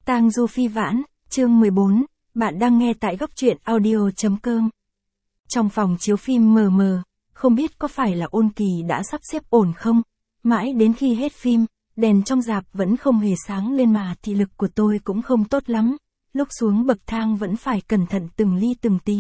Tang Du Phi Vãn, chương 14, bạn đang nghe tại góc truyện audio.com. Trong phòng chiếu phim mờ mờ, không biết có phải là Ôn Kỳ đã sắp xếp ổn không? Mãi đến khi hết phim, đèn trong rạp vẫn không hề sáng lên mà thị lực của tôi cũng không tốt lắm. Lúc xuống bậc thang vẫn phải cẩn thận từng ly từng tí.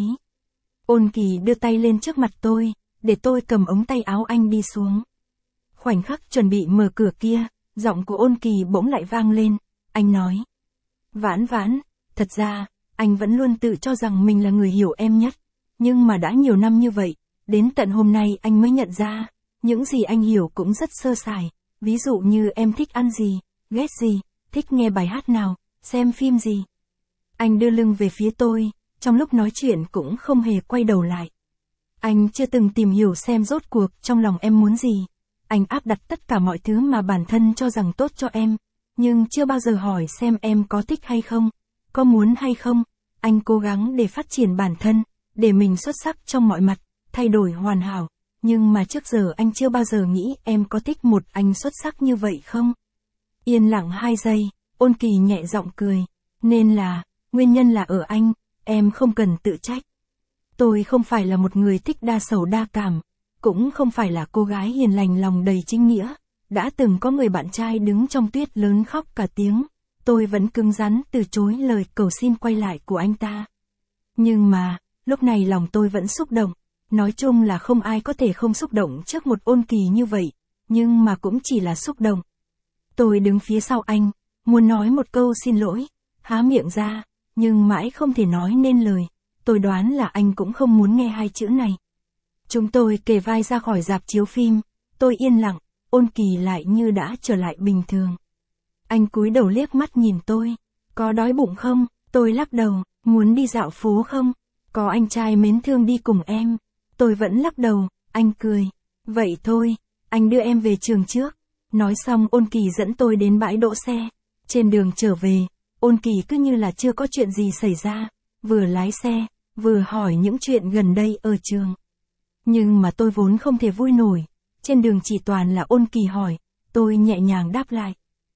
Ôn Kỳ đưa tay lên trước mặt tôi, để tôi cầm ống tay áo anh đi xuống. Khoảnh khắc chuẩn bị mở cửa kia, giọng của Ôn Kỳ bỗng lại vang lên. Anh nói: Vãn Vãn, thật ra, anh vẫn luôn tự cho rằng mình là người hiểu em nhất. Nhưng mà đã nhiều năm như vậy, đến tận hôm nay anh mới nhận ra, những gì anh hiểu cũng rất sơ sài. Ví dụ như em thích ăn gì, ghét gì, thích nghe bài hát nào, xem phim gì. Anh đưa lưng về phía tôi, trong lúc nói chuyện cũng không hề quay đầu lại. Anh chưa từng tìm hiểu xem rốt cuộc trong lòng em muốn gì. Anh áp đặt tất cả mọi thứ mà bản thân cho rằng tốt cho em, nhưng chưa bao giờ hỏi xem em có thích hay không, có muốn hay không. Anh cố gắng để phát triển bản thân, để mình xuất sắc trong mọi mặt, thay đổi hoàn hảo. Nhưng mà trước giờ anh chưa bao giờ nghĩ em có thích một anh xuất sắc như vậy không? Yên lặng 2 giây, Ôn Kỳ nhẹ giọng cười. Nên là, nguyên nhân là ở anh, em không cần tự trách. Tôi không phải là một người thích đa sầu đa cảm, cũng không phải là cô gái hiền lành lòng đầy chính nghĩa. Đã từng có người bạn trai đứng trong tuyết lớn khóc cả tiếng, tôi vẫn cứng rắn từ chối lời cầu xin quay lại của anh ta. Nhưng mà, lúc này lòng tôi vẫn xúc động. Nói chung là không ai có thể không xúc động trước một Ôn Kỳ như vậy, nhưng mà cũng chỉ là xúc động. Tôi đứng phía sau anh, muốn nói một câu xin lỗi, há miệng ra, nhưng mãi không thể nói nên lời. Tôi đoán là anh cũng không muốn nghe 2 chữ này. Chúng tôi kề vai ra khỏi rạp chiếu phim, tôi yên lặng, Ôn Kỳ lại như đã trở lại bình thường. Anh cúi đầu liếc mắt nhìn tôi. Có đói bụng không? Tôi lắc đầu. Muốn đi dạo phố không? Có anh trai mến thương đi cùng em. Tôi vẫn lắc đầu. Anh cười. Vậy thôi, anh đưa em về trường trước. Nói xong Ôn Kỳ dẫn tôi đến bãi đỗ xe. Trên đường trở về, Ôn Kỳ cứ như là chưa có chuyện gì xảy ra, vừa lái xe, vừa hỏi những chuyện gần đây ở trường. Nhưng mà tôi vốn không thể vui nổi. Trên đường chỉ toàn là Ôn Kỳ hỏi, tôi nhẹ nhàng đáp lại.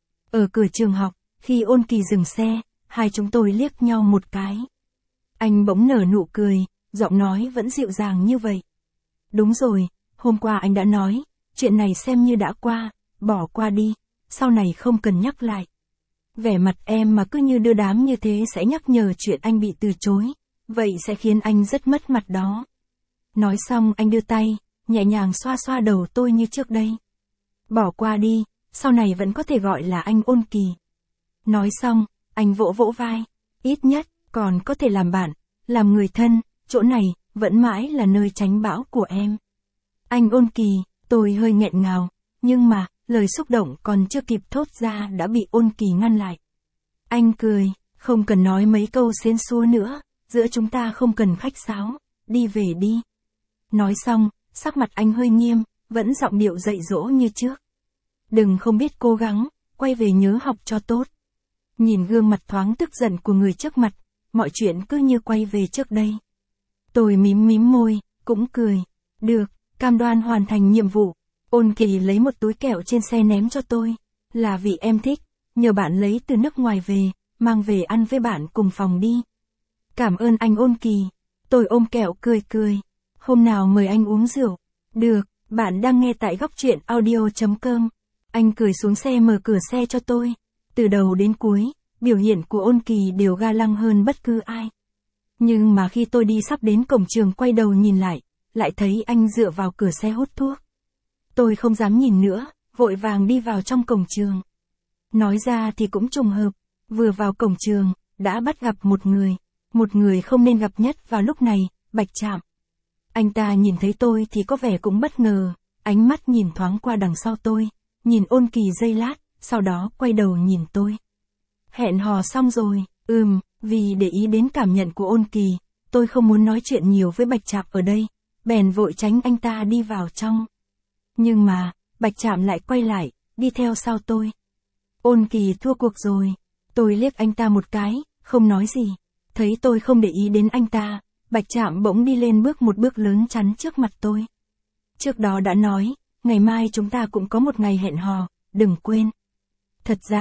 Ở cửa trường học, khi Ôn Kỳ dừng xe, hai chúng tôi liếc nhau một cái. Anh bỗng nở nụ cười, giọng nói vẫn dịu dàng như vậy. Đúng rồi, hôm qua anh đã nói, chuyện này xem như đã qua, bỏ qua đi, sau này không cần nhắc lại. Vẻ mặt em mà cứ như đưa đám như thế sẽ nhắc nhở chuyện anh bị từ chối, vậy sẽ khiến anh rất mất mặt đó. Nói xong anh đưa tay, nhẹ nhàng xoa xoa đầu tôi như trước đây. Bỏ qua đi, sau này vẫn có thể gọi là anh Ôn Kỳ. Nói xong, anh vỗ vỗ vai. Ít nhất, còn có thể làm bạn, làm người thân, chỗ này, vẫn mãi là nơi tránh bão của em. Anh Ôn Kỳ, tôi hơi nghẹn ngào, nhưng mà, lời xúc động còn chưa kịp thốt ra đã bị Ôn Kỳ ngăn lại. Anh cười, không cần nói mấy câu xến xúa nữa, giữa chúng ta không cần khách sáo, đi về đi. Nói xong, sắc mặt anh hơi nghiêm, vẫn giọng điệu dạy dỗ như trước. Đừng không biết cố gắng, quay về nhớ học cho tốt. Nhìn gương mặt thoáng tức giận của người trước mặt, mọi chuyện cứ như quay về trước đây. Tôi mím môi, cũng cười. Được, cam đoan hoàn thành nhiệm vụ. Ôn Kỳ lấy một túi kẹo trên xe ném cho tôi. Là vì em thích, nhờ bạn lấy từ nước ngoài về, mang về ăn với bạn cùng phòng đi. Cảm ơn anh Ôn Kỳ. Tôi ôm kẹo cười. Hôm nào mời anh uống rượu. Được, bạn đang nghe tại góc truyện audio.com. Anh cười xuống xe mở cửa xe cho tôi. Từ đầu đến cuối, biểu hiện của Ôn Kỳ đều ga lăng hơn bất cứ ai. Nhưng mà khi tôi đi sắp đến cổng trường quay đầu nhìn lại thấy anh dựa vào cửa xe hút thuốc. Tôi không dám nhìn nữa, vội vàng đi vào trong cổng trường. Nói ra thì cũng trùng hợp, vừa vào cổng trường, đã bắt gặp một người không nên gặp nhất vào lúc này, Bạch Trạm. Anh ta nhìn thấy tôi thì có vẻ cũng bất ngờ, ánh mắt nhìn thoáng qua đằng sau tôi, nhìn Ôn Kỳ giây lát, sau đó quay đầu nhìn tôi. Hẹn hò xong rồi, vì để ý đến cảm nhận của Ôn Kỳ, tôi không muốn nói chuyện nhiều với Bạch Trạm ở đây, bèn vội tránh anh ta đi vào trong. Nhưng mà, Bạch Trạm lại quay lại, đi theo sau tôi. Ôn Kỳ thua cuộc rồi, tôi liếc anh ta một cái, không nói gì. Thấy tôi không để ý đến anh ta, Bạch Trạm bỗng đi lên bước một bước lớn chắn trước mặt tôi. Trước đó đã nói, ngày mai chúng ta cũng có một ngày hẹn hò, đừng quên. Thật ra,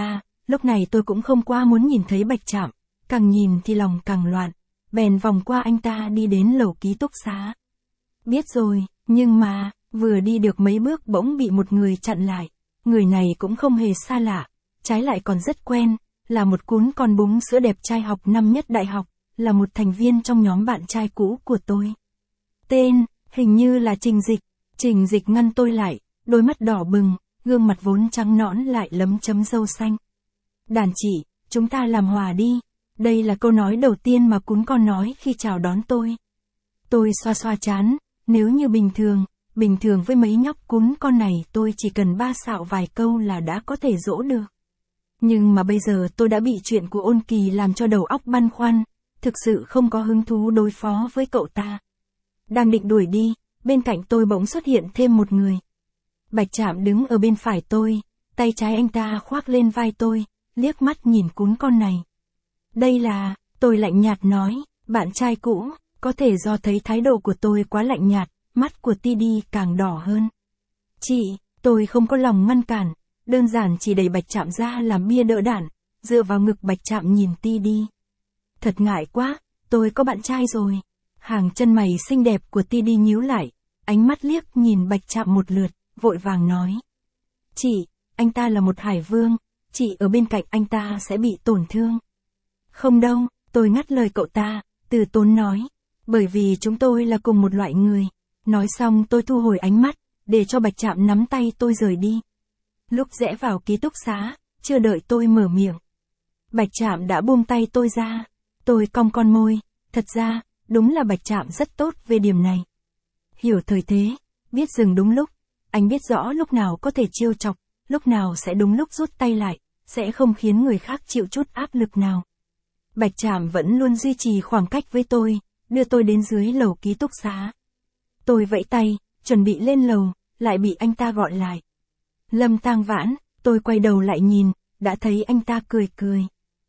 Lúc này tôi cũng không qua muốn nhìn thấy Bạch Trạm, càng nhìn thì lòng càng loạn, bèn vòng qua anh ta đi đến lầu ký túc xá. Biết rồi, nhưng mà, vừa đi được mấy bước bỗng bị một người chặn lại. Người này cũng không hề xa lạ, trái lại còn rất quen, là một cún con búng sữa đẹp trai học năm nhất đại học, là một thành viên trong nhóm bạn trai cũ của tôi. Tên, hình như là Trình Dịch. Trình Dịch ngăn tôi lại, đôi mắt đỏ bừng, gương mặt vốn trắng nõn lại lấm chấm râu xanh. Đàn chị, chúng ta làm hòa đi. Đây là câu nói đầu tiên mà cún con nói khi chào đón tôi. Tôi xoa xoa trán, nếu như bình thường với mấy nhóc cún con này tôi chỉ cần ba xạo vài câu là đã có thể dỗ được. Nhưng mà bây giờ tôi đã bị chuyện của Ôn Kỳ làm cho đầu óc băn khoăn, thực sự không có hứng thú đối phó với cậu ta. Đang định đuổi đi, bên cạnh tôi bỗng xuất hiện thêm một người. Bạch Trạm đứng ở bên phải tôi, tay trái anh ta khoác lên vai tôi, liếc mắt nhìn cún con này. Đây là, tôi lạnh nhạt nói, bạn trai cũ, có thể do thấy thái độ của tôi quá lạnh nhạt, mắt của Tidi càng đỏ hơn. Chị, tôi không có lòng ngăn cản, đơn giản chỉ đẩy Bạch Trạm ra làm bia đỡ đạn, dựa vào ngực Bạch Trạm nhìn Tidi. Thật ngại quá, tôi có bạn trai rồi. Hàng chân mày xinh đẹp của Tidi nhíu lại, ánh mắt liếc nhìn Bạch Trạm một lượt, vội vàng nói. Chị, anh ta là một hải vương, chị ở bên cạnh anh ta sẽ bị tổn thương. Không đâu, tôi ngắt lời cậu ta, từ tốn nói, bởi vì chúng tôi là cùng một loại người. Nói xong tôi thu hồi ánh mắt, để cho Bạch Trạm nắm tay tôi rời đi. Lúc rẽ vào ký túc xá, chưa đợi tôi mở miệng, Bạch Trạm đã buông tay tôi ra. Tôi cong con môi, thật ra, đúng là Bạch Trạm rất tốt về điểm này. Hiểu thời thế, biết dừng đúng lúc, anh biết rõ lúc nào có thể trêu chọc, lúc nào sẽ đúng lúc rút tay lại, sẽ không khiến người khác chịu chút áp lực nào. Bạch Trạm vẫn luôn duy trì khoảng cách với tôi, đưa tôi đến dưới lầu ký túc xá. Tôi vẫy tay, chuẩn bị lên lầu, lại bị anh ta gọi lại. Lâm Tang Vãn, tôi quay đầu lại nhìn, đã thấy anh ta cười cười.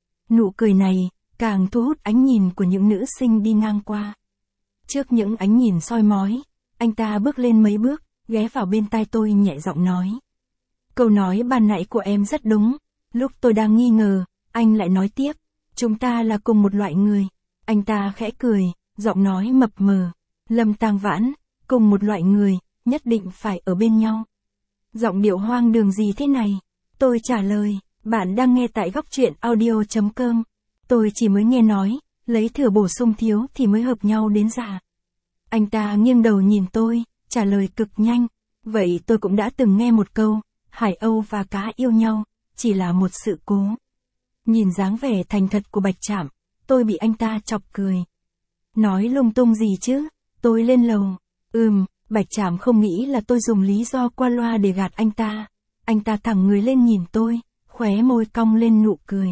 Nụ cười này, càng thu hút ánh nhìn của những nữ sinh đi ngang qua. Trước những ánh nhìn soi mói, anh ta bước lên mấy bước, ghé vào bên tai tôi nhẹ giọng nói. Câu nói ban nãy của em rất đúng, lúc tôi đang nghi ngờ, anh lại nói tiếp, chúng ta là cùng một loại người. Anh ta khẽ cười, giọng nói mập mờ. Lâm Tang Vãn, cùng một loại người, nhất định phải ở bên nhau. Giọng điệu hoang đường gì thế này? Tôi trả lời, bạn đang nghe tại góc truyện audio.com. Tôi chỉ mới nghe nói, lấy thừa bổ sung thiếu thì mới hợp nhau đến già. Anh ta nghiêng đầu nhìn tôi, trả lời cực nhanh. Vậy tôi cũng đã từng nghe một câu, hải âu và cá yêu nhau, chỉ là một sự cố. Nhìn dáng vẻ thành thật của Bạch Trạm, tôi bị anh ta chọc cười. Nói lung tung gì chứ? Tôi lên lầu. Bạch Trạm không nghĩ là tôi dùng lý do qua loa để gạt anh ta. Anh ta thẳng người lên nhìn tôi, khóe môi cong lên nụ cười.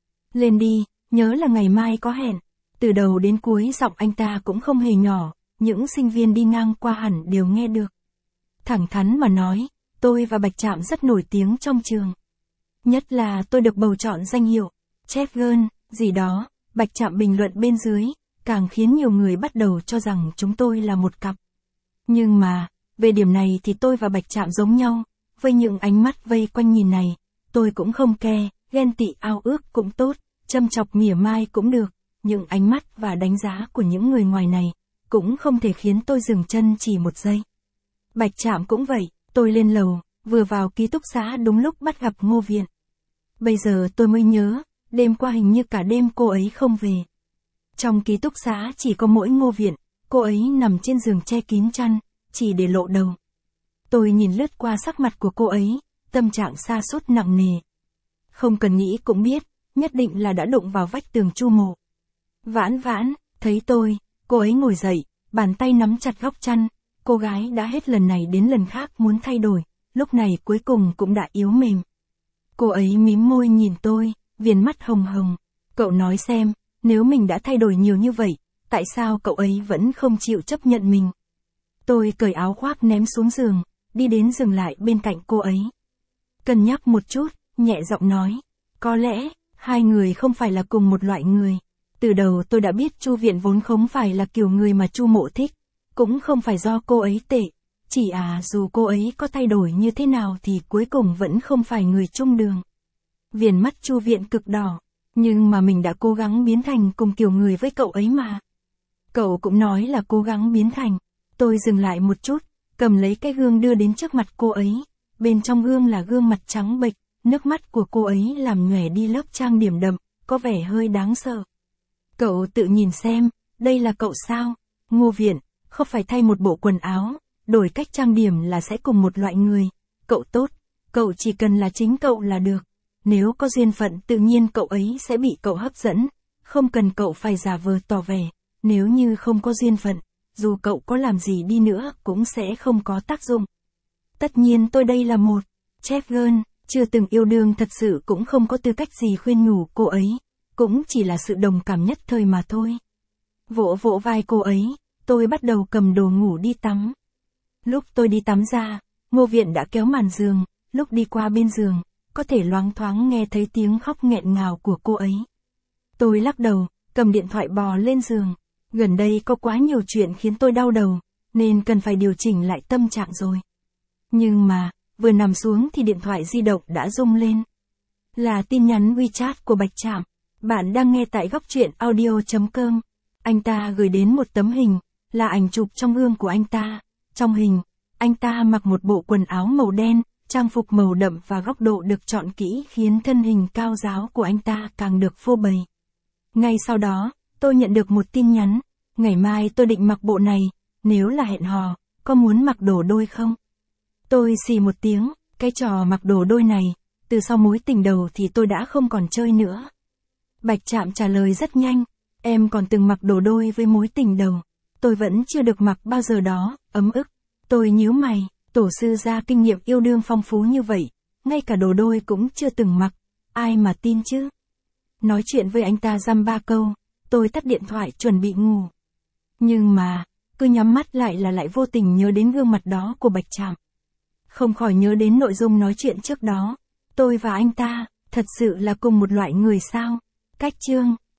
Lên đi, nhớ là ngày mai có hẹn. Từ đầu đến cuối giọng anh ta cũng không hề nhỏ, những sinh viên đi ngang qua hẳn đều nghe được. Thẳng thắn mà nói, tôi và Bạch Trạm rất nổi tiếng trong trường. Nhất là tôi được bầu chọn danh hiệu Chef Girl, gì đó, Bạch Trạm bình luận bên dưới, càng khiến nhiều người bắt đầu cho rằng chúng tôi là một cặp. Nhưng mà, về điểm này thì tôi và Bạch Trạm giống nhau, với những ánh mắt vây quanh nhìn này, tôi cũng không ke, ghen tị ao ước cũng tốt, châm chọc mỉa mai cũng được, những ánh mắt và đánh giá của những người ngoài này, cũng không thể khiến tôi dừng chân chỉ một giây. Bạch Trạm cũng vậy, tôi lên lầu, vừa vào ký túc xá đúng lúc bắt gặp Ngô Viện. Bây giờ tôi mới nhớ, đêm qua hình như cả đêm cô ấy không về. Trong ký túc xá chỉ có mỗi Ngô Viện, cô ấy nằm trên giường che kín chăn, chỉ để lộ đầu. Tôi nhìn lướt qua sắc mặt của cô ấy, tâm trạng sa sút nặng nề. Không cần nghĩ cũng biết, nhất định là đã đụng vào vách tường Chu mộ. Vãn Vãn, thấy tôi, cô ấy ngồi dậy, bàn tay nắm chặt góc chăn, cô gái đã hết lần này đến lần khác muốn thay đổi, lúc này cuối cùng cũng đã yếu mềm. Cô ấy mím môi nhìn tôi, viền mắt hồng hồng. Cậu nói xem, nếu mình đã thay đổi nhiều như vậy, tại sao cậu ấy vẫn không chịu chấp nhận mình? Tôi cởi áo khoác ném xuống giường, đi đến dừng lại bên cạnh cô ấy. Cân nhắc một chút, nhẹ giọng nói, có lẽ, hai người không phải là cùng một loại người. Từ đầu tôi đã biết Chu Viện vốn không phải là kiểu người mà Chu Mộ thích, cũng không phải do cô ấy tệ, chỉ dù cô ấy có thay đổi như thế nào thì cuối cùng vẫn không phải người chung đường. Viền mắt Chu Viện cực đỏ. Nhưng mà mình đã cố gắng biến thành cùng kiểu người với cậu ấy mà. Cậu cũng nói là cố gắng biến thành. Tôi dừng lại một chút, cầm lấy cái gương đưa đến trước mặt cô ấy. Bên trong gương là gương mặt trắng bệch, nước mắt của cô ấy làm nhòe đi lớp trang điểm đậm, có vẻ hơi đáng sợ. Cậu tự nhìn xem, đây là cậu sao? Ngô Viện, không phải thay một bộ quần áo, đổi cách trang điểm là sẽ cùng một loại người. Cậu tốt, cậu chỉ cần là chính cậu là được. Nếu có duyên phận tự nhiên cậu ấy sẽ bị cậu hấp dẫn, không cần cậu phải giả vờ tỏ vẻ. Nếu như không có duyên phận, dù cậu có làm gì đi nữa cũng sẽ không có tác dụng. Tất nhiên tôi đây là một chef girl, chưa từng yêu đương thật sự cũng không có tư cách gì khuyên nhủ cô ấy, cũng chỉ là sự đồng cảm nhất thời mà thôi. Vỗ vỗ vai cô ấy, tôi bắt đầu cầm đồ ngủ đi tắm. Lúc tôi đi tắm ra, Ngô Viện đã kéo màn giường, lúc đi qua bên giường, có thể loáng thoáng nghe thấy tiếng khóc nghẹn ngào của cô ấy. Tôi lắc đầu, cầm điện thoại bò lên giường. Gần đây có quá nhiều chuyện khiến tôi đau đầu, nên cần phải điều chỉnh lại tâm trạng rồi. Nhưng mà, vừa nằm xuống thì điện thoại di động đã rung lên. Là tin nhắn WeChat của Bạch Trạm. Bạn đang nghe tại góc truyện audio.com. Anh ta gửi đến một tấm hình, là ảnh chụp trong gương của anh ta. Trong hình, anh ta mặc một bộ quần áo màu đen, trang phục màu đậm và góc độ được chọn kỹ khiến thân hình cao ráo của anh ta càng được phô bày. Ngay sau đó, tôi nhận được một tin nhắn. Ngày mai tôi định mặc bộ này, nếu là hẹn hò, có muốn mặc đồ đôi không? Tôi xì một tiếng, cái trò mặc đồ đôi này, từ sau mối tình đầu thì tôi đã không còn chơi nữa. Bạch Trạm trả lời rất nhanh, em còn từng mặc đồ đôi với mối tình đầu. Tôi vẫn chưa được mặc bao giờ đó, ấm ức. Tôi nhíu mày, tổ sư gia kinh nghiệm yêu đương phong phú như vậy, ngay cả đồ đôi cũng chưa từng mặc, ai mà tin chứ? Nói chuyện với anh ta dăm ba câu, tôi tắt điện thoại chuẩn bị ngủ. Nhưng mà, cứ nhắm mắt lại vô tình nhớ đến gương mặt đó của Bạch Trạm. Không khỏi nhớ đến nội dung nói chuyện trước đó. Tôi và anh ta, thật sự là cùng một loại người sao? Cách chương